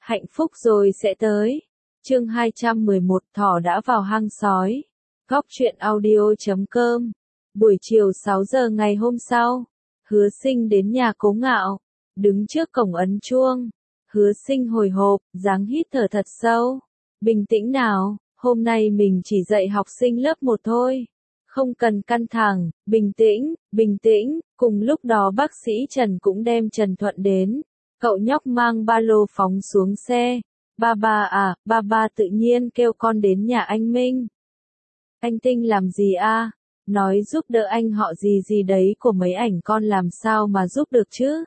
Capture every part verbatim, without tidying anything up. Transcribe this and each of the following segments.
Hạnh phúc rồi sẽ tới. Chương hai trăm mười một Thỏ đã vào hang sói. Góc truyện audio chấm com. Buổi chiều sáu giờ ngày hôm sau, Hứa Sinh đến nhà Cố Ngạo, đứng trước cổng ấn chuông. Hứa Sinh hồi hộp, dáng hít thở thật sâu. Bình tĩnh nào, hôm nay mình chỉ dạy học sinh lớp một thôi. Không cần căng thẳng, bình tĩnh, bình tĩnh. Cùng lúc đó bác sĩ Trần cũng đem Trần Thuận đến. Cậu nhóc mang ba lô phóng xuống xe. Ba ba à, ba ba tự nhiên kêu con đến nhà anh Minh. Anh Tinh làm gì a? Nói giúp đỡ anh họ gì gì đấy của mấy ảnh con làm sao mà giúp được chứ?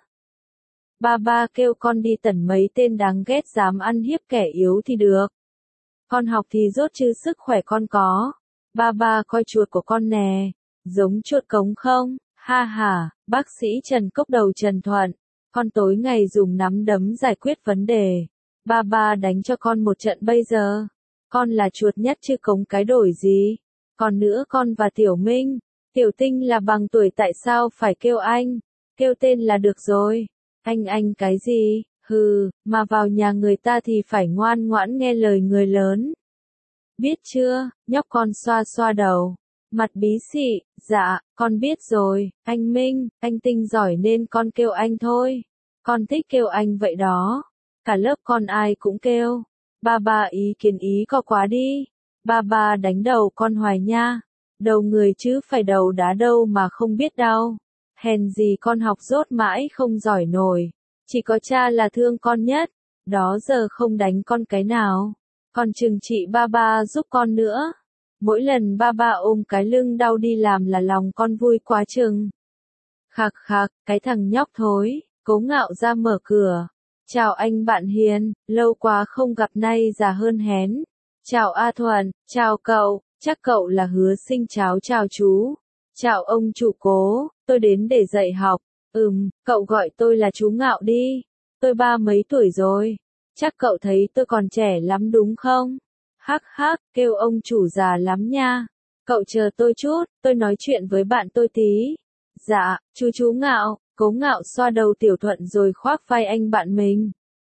Ba ba kêu con đi tẩn mấy tên đáng ghét dám ăn hiếp kẻ yếu thì được. Con học thì dốt chứ sức khỏe con có. Ba ba coi chuột của con nè, giống chuột cống không? Ha ha, bác sĩ Trần cốc đầu Trần Thuận. Con tối ngày dùng nắm đấm giải quyết vấn đề. Ba ba đánh cho con một trận bây giờ. Con là chuột nhất chứ cống cái đổi gì. Còn nữa con và Tiểu Minh, Tiểu Tinh là bằng tuổi tại sao phải kêu anh. Kêu tên là được rồi. Anh anh cái gì, hừ, mà vào nhà người ta thì phải ngoan ngoãn nghe lời người lớn. Biết chưa, nhóc con xoa xoa đầu. Mặt bí xị, dạ, con biết rồi, anh Minh, anh Tinh giỏi nên con kêu anh thôi. Con thích kêu anh vậy đó. Cả lớp con ai cũng kêu. Ba ba ý kiến ý có quá đi. Ba ba đánh đầu con hoài nha. Đầu người chứ phải đầu đá đâu mà không biết đau. Hèn gì con học dốt mãi không giỏi nổi. Chỉ có cha là thương con nhất. Đó giờ không đánh con cái nào. Con chừng trị ba ba giúp con nữa. Mỗi lần ba ba ôm cái lưng đau đi làm là lòng con vui quá chừng. Khạc khạc, cái thằng nhóc thối. Cố Ngạo ra mở cửa. Chào anh bạn hiền, lâu quá không gặp nay già hơn hén. Chào A Thuận, chào cậu, chắc cậu là Hứa Sinh cháu chào chú. Chào ông chủ Cố, tôi đến để dạy học. Ừm, cậu gọi tôi là chú Ngạo đi. Tôi ba mấy tuổi rồi. Chắc cậu thấy tôi còn trẻ lắm đúng không? Hắc hắc, kêu ông chủ già lắm nha. Cậu chờ tôi chút, tôi nói chuyện với bạn tôi tí. Dạ, chú chú Ngạo. Cố Ngạo xoa đầu Tiểu Thuận rồi khoác vai anh bạn mình.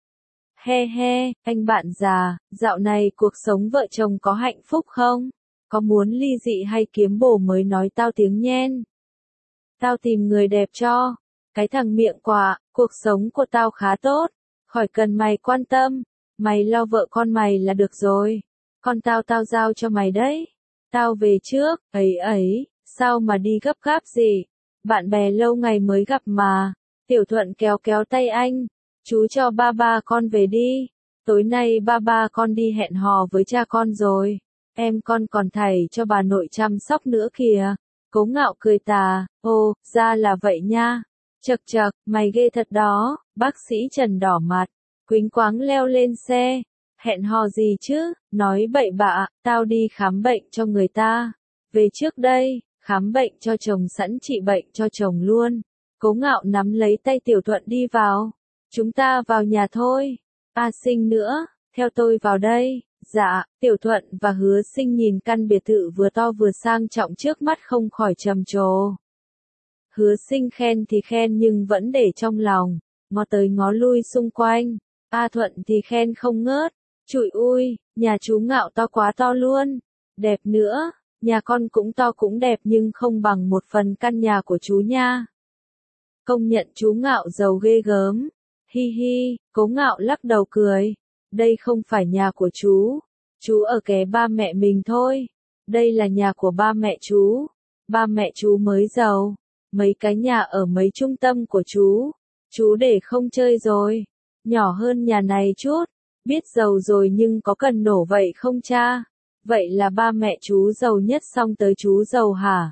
He he, anh bạn già, dạo này cuộc sống vợ chồng có hạnh phúc không? Có muốn ly dị hay kiếm bồ mới nói tao tiếng nhen? Tao tìm người đẹp cho. Cái thằng miệng quạ, cuộc sống của tao khá tốt. Khỏi cần mày quan tâm. Mày lo vợ con mày là được rồi. Con tao tao giao cho mày đấy. Tao về trước, ấy ấy, sao mà đi gấp gáp gì? Bạn bè lâu ngày mới gặp mà. Tiểu Thuận kéo kéo tay anh. Chú cho ba ba con về đi. Tối nay ba ba con đi hẹn hò với cha con rồi. Em con còn thầy cho bà nội chăm sóc nữa kìa. Cố Ngạo cười tà. Ồ, ra là vậy nha. Chật chật, mày ghê thật đó. Bác sĩ Trần đỏ mặt. Quýnh quáng leo lên xe. Hẹn hò gì chứ? Nói bậy bạ. Tao đi khám bệnh cho người ta. Về trước đây. Khám bệnh cho chồng sẵn trị bệnh cho chồng luôn. Cố Ngạo nắm lấy tay Tiểu Thuận đi vào. Chúng ta vào nhà thôi. A Sinh nữa, theo tôi vào đây. Dạ, Tiểu Thuận và Hứa Sinh nhìn căn biệt thự vừa to vừa sang trọng trước mắt không khỏi trầm trồ. Hứa Sinh khen thì khen nhưng vẫn để trong lòng, ngó tới ngó lui xung quanh. A Thuận thì khen không ngớt. Trụi ui, nhà chú Ngạo to quá to luôn. Đẹp nữa. Nhà con cũng to cũng đẹp nhưng không bằng một phần căn nhà của chú nha. Công nhận chú Ngạo giàu ghê gớm. Hi hi, Cố Ngạo lắc đầu cười. Đây không phải nhà của chú. Chú ở kế ba mẹ mình thôi. Đây là nhà của ba mẹ chú. Ba mẹ chú mới giàu. Mấy cái nhà ở mấy trung tâm của chú. Chú để không chơi rồi. Nhỏ hơn nhà này chút. Biết giàu rồi nhưng có cần nổ vậy không cha? Vậy là ba mẹ chú giàu nhất xong tới chú giàu hả?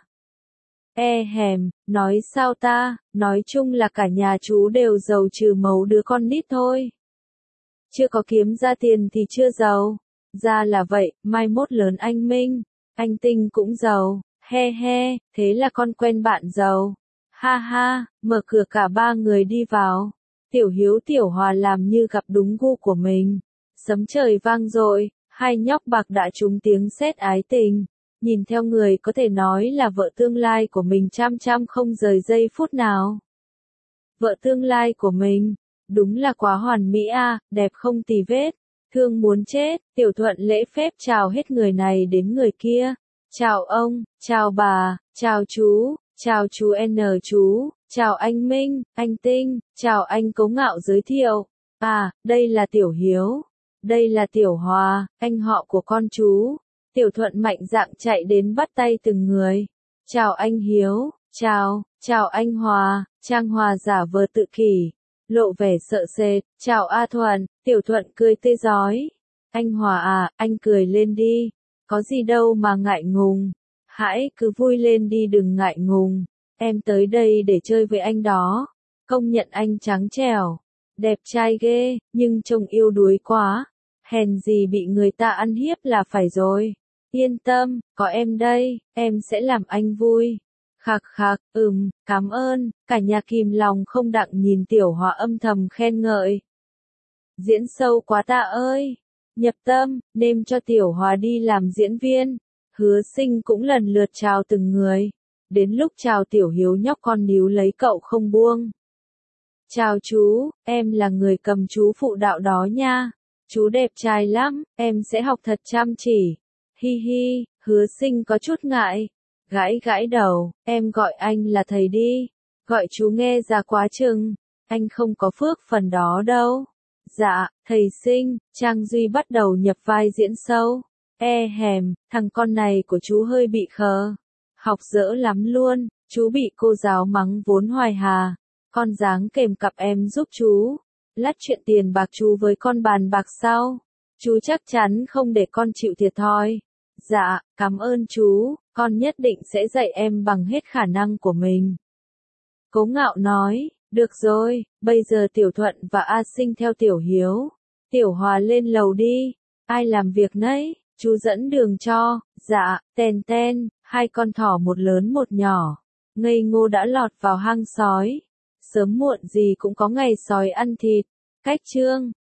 E hèm, nói sao ta, nói chung là cả nhà chú đều giàu trừ mấu đứa con nít thôi. Chưa có kiếm ra tiền thì chưa giàu. Ra là vậy, mai mốt lớn anh Minh, anh Tinh cũng giàu, he he, thế là con quen bạn giàu. Ha ha, mở cửa cả ba người đi vào. Tiểu Hiếu Tiểu Hòa làm như gặp đúng gu của mình. Sấm trời vang dội. Hai nhóc bạc đã trúng tiếng sét ái tình, nhìn theo người có thể nói là vợ tương lai của mình chăm chăm không rời giây phút nào. Vợ tương lai của mình, Đúng là quá hoàn mỹ a, đẹp không tì vết. Thương muốn chết, Tiểu Thuận lễ phép chào hết người này đến người kia. Chào ông, chào bà, chào chú, chào chú N chú, chào anh Minh, anh Tinh, chào anh Cố Ngạo giới thiệu. À, đây là Tiểu Hiếu. Đây là Tiểu Hòa, anh họ của con chú. Tiểu Thuận mạnh dạn chạy đến bắt tay từng người. Chào anh Hiếu, chào, chào anh Hòa, Trang Hòa giả vờ tự kỷ, lộ vẻ sợ sệt. Chào A Thuận, Tiểu Thuận cười tươi rói. Anh Hòa à, anh cười lên đi. Có gì đâu mà ngại ngùng. Hãy cứ vui lên đi đừng ngại ngùng. Em tới đây để chơi với anh đó. Công nhận anh trắng trẻo. Đẹp trai ghê, nhưng trông yêu đuối quá. Hèn gì bị người ta ăn hiếp là phải rồi. Yên tâm, có em đây, em sẽ làm anh vui. Khạc khạc, ừm, cảm ơn. Cả nhà kìm lòng không đặng nhìn Tiểu Hòa âm thầm khen ngợi. Diễn sâu quá ta ơi. Nhập tâm, nêm cho Tiểu Hòa đi làm diễn viên. Hứa Sinh cũng lần lượt chào từng người. Đến lúc chào Tiểu Hiếu nhóc con níu lấy cậu không buông. Chào chú, em là người cầm chú phụ đạo đó nha. Chú đẹp trai lắm, em sẽ học thật chăm chỉ. Hi hi, Hứa Sinh có chút ngại. Gãi gãi đầu, em gọi anh là thầy đi. Gọi chú nghe ra quá chừng. Anh không có phước phần đó đâu. Dạ, thầy Sinh. Trang Duy bắt đầu nhập vai diễn sâu. E hèm, thằng con này của chú hơi bị khờ. Học dở lắm luôn, chú bị cô giáo mắng vốn hoài hà. Con dáng kèm cặp em giúp chú. Lát chuyện tiền bạc chú với con bàn bạc sau. Chú chắc chắn không để con chịu thiệt thòi. Dạ, cảm ơn chú, con nhất định sẽ dạy em bằng hết khả năng của mình. Cố Ngạo nói, được rồi, bây giờ Tiểu Thuận và A Sinh theo Tiểu Hiếu. Tiểu Hòa lên lầu đi, ai làm việc nấy, chú dẫn đường cho. Dạ, ten ten, hai con thỏ một lớn một nhỏ. Ngây ngô đã lọt vào hang sói. Sớm muộn gì cũng có ngày sói ăn thịt. Cách chương